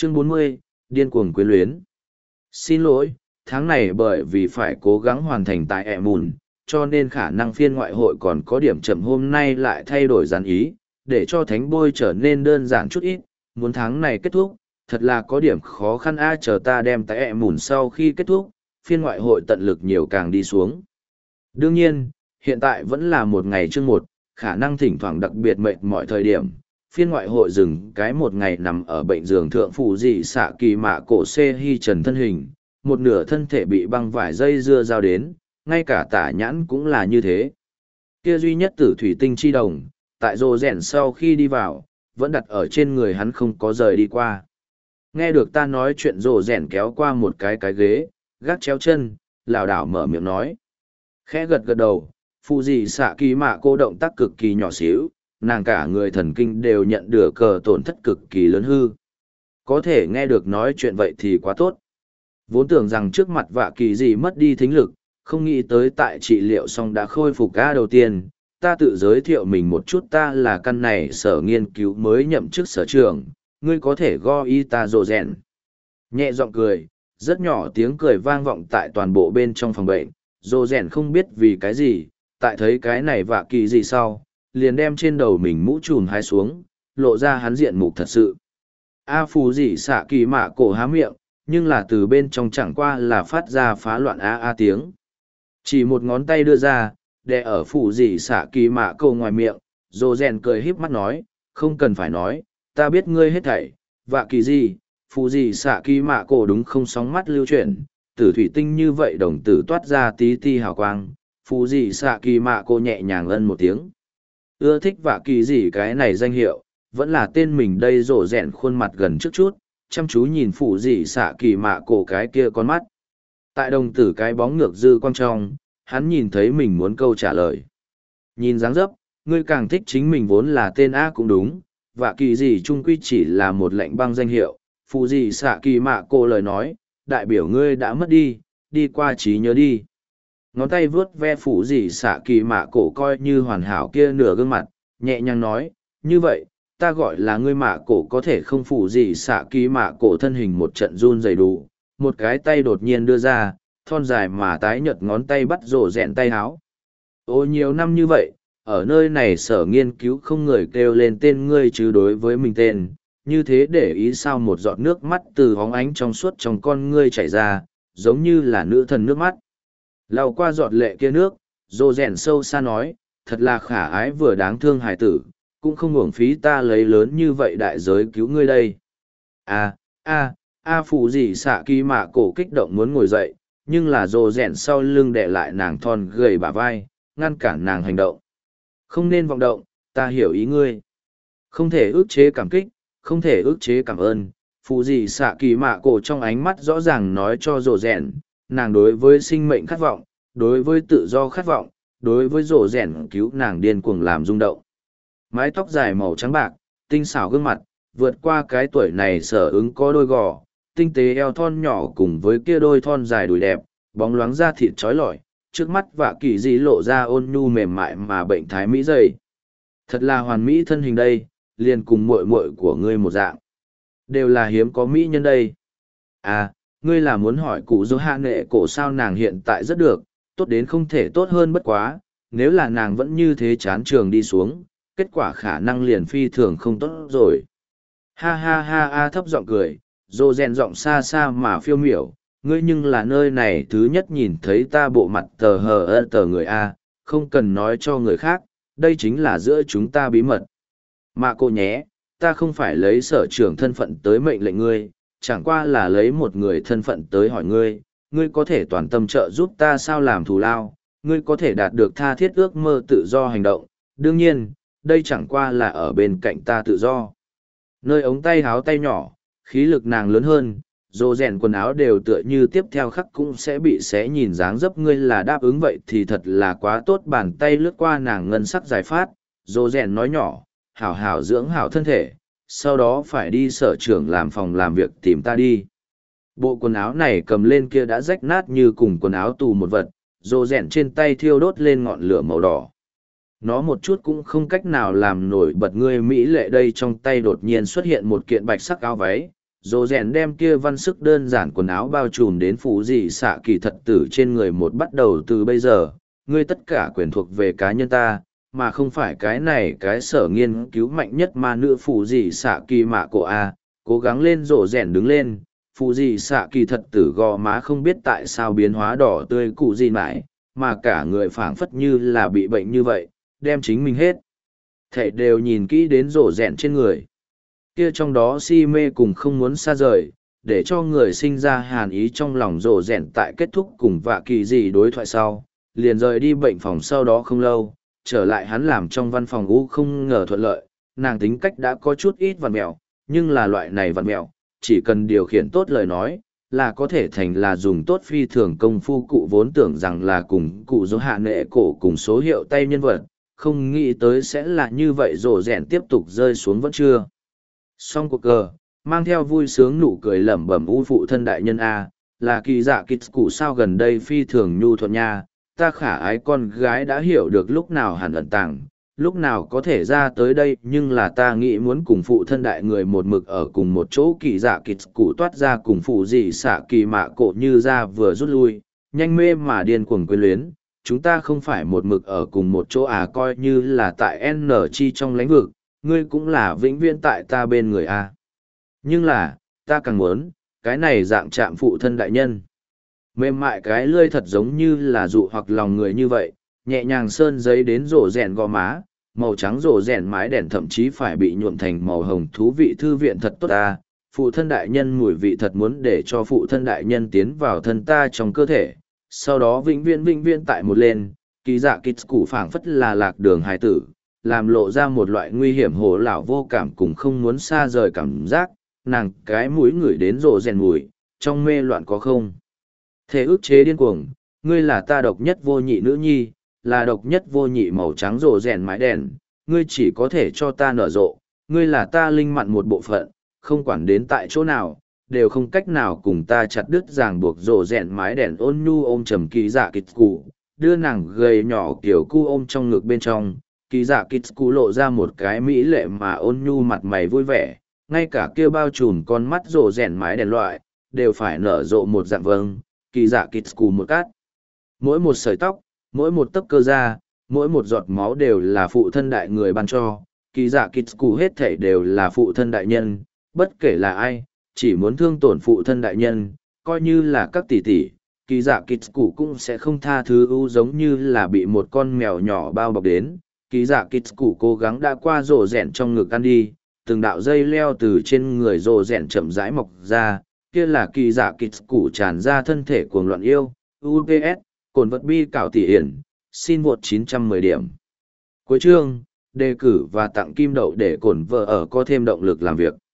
Chương 40, điên cuồng quyến luyến. Xin lỗi, tháng này bởi vì phải cố gắng hoàn thành tại ẹ mùn, cho nên khả năng phiên ngoại hội còn có điểm chậm hôm nay lại thay đổi dàn ý, để cho thánh bôi trở nên đơn giản chút ít, muốn tháng này kết thúc, thật là có điểm khó khăn chờ ta đem tại ẹ mùn sau khi kết thúc, phiên ngoại hội tận lực nhiều càng đi xuống. Đương nhiên, hiện tại vẫn là một ngày chương một, khả năng thỉnh thoảng đặc biệt mệt mọi thời điểm. Phiên ngoại hội dừng cái một ngày nằm ở bệnh giường thượng phủ dị xạ kỳ mạ cổ xê hy trần thân hình, một nửa thân thể bị băng vải dây dưa giao đến, ngay cả tả nhãn cũng là như thế. Kia duy nhất tử thủy tinh chi đồng, tại rồ rèn sau khi đi vào, vẫn đặt ở trên người hắn không có rời đi qua. Nghe được ta nói chuyện rồ rèn kéo qua một cái ghế, gác chéo chân, lảo đảo mở miệng nói. Khẽ gật gật đầu, phụ dị xạ kỳ mạ cô động tác cực kỳ nhỏ xíu, nàng cả người thần kinh đều nhận được cờ tổn thất cực kỳ lớn hư. Có thể nghe được nói chuyện vậy thì quá tốt. Vốn tưởng rằng trước mặt vạ kỳ gì mất đi thính lực, không nghĩ tới tại trị liệu xong đã khôi phục ca đầu tiên. Ta tự giới thiệu mình một chút, ta là căn này sở nghiên cứu mới nhậm chức sở trường, ngươi có thể go y ta rồ rèn. Nhẹ giọng cười, rất nhỏ tiếng cười vang vọng tại toàn bộ bên trong phòng bệnh, rồ rèn không biết vì cái gì, tại thấy cái này vạ kỳ gì sau, liền đem trên đầu mình mũ trùm hai xuống, lộ ra hắn diện mục thật sự. A phù dị xạ kỳ mạ cổ há miệng, nhưng là từ bên trong chẳng qua là phát ra phá loạn a tiếng. Chỉ một ngón tay đưa ra, đè ở phù dị xạ kỳ mạ cổ ngoài miệng, rồ rèn cười híp mắt nói, không cần phải nói, ta biết ngươi hết thảy, vạ kỳ gì, phù dị xạ kỳ mạ cổ đúng không sóng mắt lưu chuyển, tử thủy tinh như vậy đồng tử toát ra tí ti hào quang, phù dị xạ kỳ mạ cổ nhẹ nhàng ân một tiếng. Ưa thích vạ kỳ gì cái này danh hiệu, vẫn là tên mình đây rổ rẹn khuôn mặt gần trước chút, chăm chú nhìn phụ dị xạ kỳ mạ cổ cái kia con mắt. Tại đồng tử cái bóng ngược dư quang trong, hắn nhìn thấy mình muốn câu trả lời. Nhìn dáng dấp, ngươi càng thích chính mình vốn là tên A cũng đúng, vạ kỳ gì trung quy chỉ là một lệnh băng danh hiệu, phụ dị xạ kỳ mạ cổ lời nói, đại biểu ngươi đã mất đi, đi qua trí nhớ đi. Ngón tay vướt ve phủ dị xạ kỳ mạ cổ coi như hoàn hảo kia nửa gương mặt, nhẹ nhàng nói, như vậy, ta gọi là ngươi mạ cổ có thể không phủ dị xạ kỳ mạ cổ thân hình một trận run dày đủ, một cái tay đột nhiên đưa ra, thon dài mà tái nhợt ngón tay bắt rổ rẹn tay háo. Ô nhiều năm như vậy, ở nơi này sở nghiên cứu không người kêu lên tên ngươi chứ đối với mình tên, như thế để ý sao một giọt nước mắt từ hóng ánh trong suốt trong con ngươi chảy ra, giống như là nữ thần nước mắt. Lau qua giọt lệ kia nước, rồ rèn sâu xa nói, thật là khả ái vừa đáng thương hài tử, cũng không uổng phí ta lấy lớn như vậy đại giới cứu ngươi đây. Phụ gì xạ kỳ mạ cổ kích động muốn ngồi dậy, nhưng là rồ rèn sau lưng đè lại nàng thon gầy bả vai, ngăn cản nàng hành động. Không nên vọng động, ta hiểu ý ngươi. Không thể ước chế cảm kích, không thể ước chế cảm ơn. Phụ gì xạ kỳ mạ cổ trong ánh mắt rõ ràng nói cho rồ rèn, nàng đối với sinh mệnh khát vọng, đối với tự do khát vọng, đối với rổ rèn cứu nàng điên cuồng làm rung động. Mái tóc dài màu trắng bạc, tinh xảo gương mặt, vượt qua cái tuổi này sở ứng có đôi gò, tinh tế eo thon nhỏ cùng với kia đôi thon dài đùi đẹp, bóng loáng da thịt trói lọi, trước mắt vạ kỳ dị lộ ra ôn nhu mềm mại mà bệnh thái mỹ dày. Thật là hoàn mỹ thân hình đây, liền cùng muội muội của ngươi một dạng. Đều là hiếm có mỹ nhân đây. Ngươi là muốn hỏi cụ dô hạ nệ cổ sao nàng hiện tại rất được, tốt đến không thể tốt hơn bất quá, nếu là nàng vẫn như thế chán trường đi xuống, kết quả khả năng liền phi thường không tốt rồi. Ha thấp giọng cười, dô rèn giọng xa xa mà phiêu miểu, ngươi nhưng là nơi này thứ nhất nhìn thấy ta bộ mặt tờ người A, không cần nói cho người khác, đây chính là giữa chúng ta bí mật. Mà cô nhé, ta không phải lấy sở trưởng thân phận tới mệnh lệnh ngươi, chẳng qua là lấy một người thân phận tới hỏi ngươi, ngươi có thể toàn tâm trợ giúp ta sao làm thù lao, ngươi có thể đạt được tha thiết ước mơ tự do hành động, đương nhiên, đây chẳng qua là ở bên cạnh ta tự do. Nơi ống tay háo tay nhỏ, khí lực nàng lớn hơn, dồ rèn quần áo đều tựa như tiếp theo khắc cũng sẽ bị xé nhìn dáng dấp ngươi là đáp ứng vậy thì thật là quá tốt bàn tay lướt qua nàng ngân sắc giải phát, dồ rèn nói nhỏ, hảo hảo dưỡng hảo thân thể. Sau đó phải đi sở trưởng làm phòng làm việc tìm ta đi. Bộ quần áo này cầm lên kia đã rách nát như cùng quần áo tù một vật, rồ rẹn trên tay thiêu đốt lên ngọn lửa màu đỏ. Nó một chút cũng không cách nào làm nổi bật ngươi mỹ lệ đây trong tay đột nhiên xuất hiện một kiện bạch sắc áo váy, Dồ rèn đem kia văn sức đơn giản quần áo bao trùm đến phủ dị xạ kỳ thật tử trên người một bắt đầu từ bây giờ, ngươi tất cả quyền thuộc về cá nhân ta, mà không phải cái này cái sở nghiên cứu mạnh nhất mà nữ phủ dị xạ kỳ mạ cổ A, cố gắng lên dồ rèn đứng lên, phủ dị xạ kỳ thật tử gò má không biết tại sao biến hóa đỏ tươi cụ gì mãi, mà cả người phảng phất như là bị bệnh như vậy, đem chính mình hết. Thảy đều nhìn kỹ đến rổ rẹn trên người. Kia trong đó si mê cùng không muốn xa rời, để cho người sinh ra hàn ý trong lòng rổ rẹn tại kết thúc cùng vạ kỳ gì đối thoại sau, liền rời đi bệnh phòng sau đó không lâu, trở lại hắn làm trong văn phòng u không ngờ thuận lợi, nàng tính cách đã có chút ít vằn mẹo, nhưng là loại này vằn mẹo, chỉ cần điều khiển tốt lời nói, là có thể thành là dùng tốt phi thường công phu cụ vốn tưởng rằng là cùng cụ dỗ hạ nệ cổ cùng số hiệu tay nhân vật, không nghĩ tới sẽ là như vậy rổ rẹn tiếp tục rơi xuống vẫn chưa. Xong cuộc cờ, mang theo vui sướng nụ cười lẩm bẩm u phụ thân đại nhân A, là kỳ dạ kịch cụ sao gần đây phi thường nhu thuận nha, ta khả ái con gái đã hiểu được lúc nào hẳn ẩn tàng, lúc nào có thể ra tới đây nhưng là ta nghĩ muốn cùng phụ thân đại người một mực ở cùng một chỗ kỳ dạ kịch cụ toát ra cùng phụ dị xạ kỳ mạ cổ như ra vừa rút lui, nhanh mê mà điên cuồng quyến luyến, chúng ta không phải một mực ở cùng một chỗ à coi như là tại N chi trong lãnh vực, ngươi cũng là vĩnh viễn tại ta bên người a. Nhưng là, ta càng muốn, cái này dạng chạm phụ thân đại nhân. Mềm mại cái lươi thật giống như là dụ hoặc lòng người như vậy, nhẹ nhàng sơn giấy đến rổ rèn gò má, màu trắng rổ rèn mái đèn thậm chí phải bị nhuộm thành màu hồng thú vị thư viện thật tốt ta. Phụ thân đại nhân mùi vị thật muốn để cho phụ thân đại nhân tiến vào thân ta trong cơ thể, sau đó vĩnh viễn tại một lên, kỳ dạ kịch củ phảng phất là lạc đường hài tử, làm lộ ra một loại nguy hiểm hồ lão vô cảm cùng không muốn xa rời cảm giác, nàng cái mũi ngửi đến rộ rèn mùi, trong mê loạn có không. Thể ức chế điên cuồng, ngươi là ta độc nhất vô nhị nữ nhi, là độc nhất vô nhị màu trắng rộ rèn mái đèn, ngươi chỉ có thể cho ta nở rộ, ngươi là ta linh mặn một bộ phận, không quản đến tại chỗ nào, đều không cách nào cùng ta chặt đứt ràng buộc rộ rèn mái đèn ôn nhu ôm trầm kỳ dạ kịch cụ, đưa nàng gầy nhỏ kiểu cu ôm trong ngực bên trong, kỳ dạ kịch cụ lộ ra một cái mỹ lệ mà ôn nhu mặt mày vui vẻ, ngay cả kia bao trùm con mắt rộ rèn mái đèn loại, đều phải nở rộ một dạng vâng, kỳ dạ kịch cụ một cát. Mỗi một sợi tóc, mỗi một tấc cơ da, mỗi một giọt máu đều là phụ thân đại người ban cho, kỳ dạ kịch cụ hết thảy đều là phụ thân đại nhân, bất kể là ai, chỉ muốn thương tổn phụ thân đại nhân, coi như là các tỷ tỷ, kỳ dạ kịch cụ cũng sẽ không tha thứ ưu giống như là bị một con mèo nhỏ bao bọc đến. Kỳ dạ kịch cụ cố gắng đã qua rổ rẻn trong ngực ăn đi, từng đạo dây leo từ trên người rổ rẻn chậm rãi mọc ra, kia là kỳ dạ kịch cụ tràn ra thân thể cuồng loạn yêu, UPS, cồn vật bi cảo tỷ hiển, xin vượt 910 điểm. Cuối chương, đề cử và tặng kim đậu để cổn vợ ở có thêm động lực làm việc.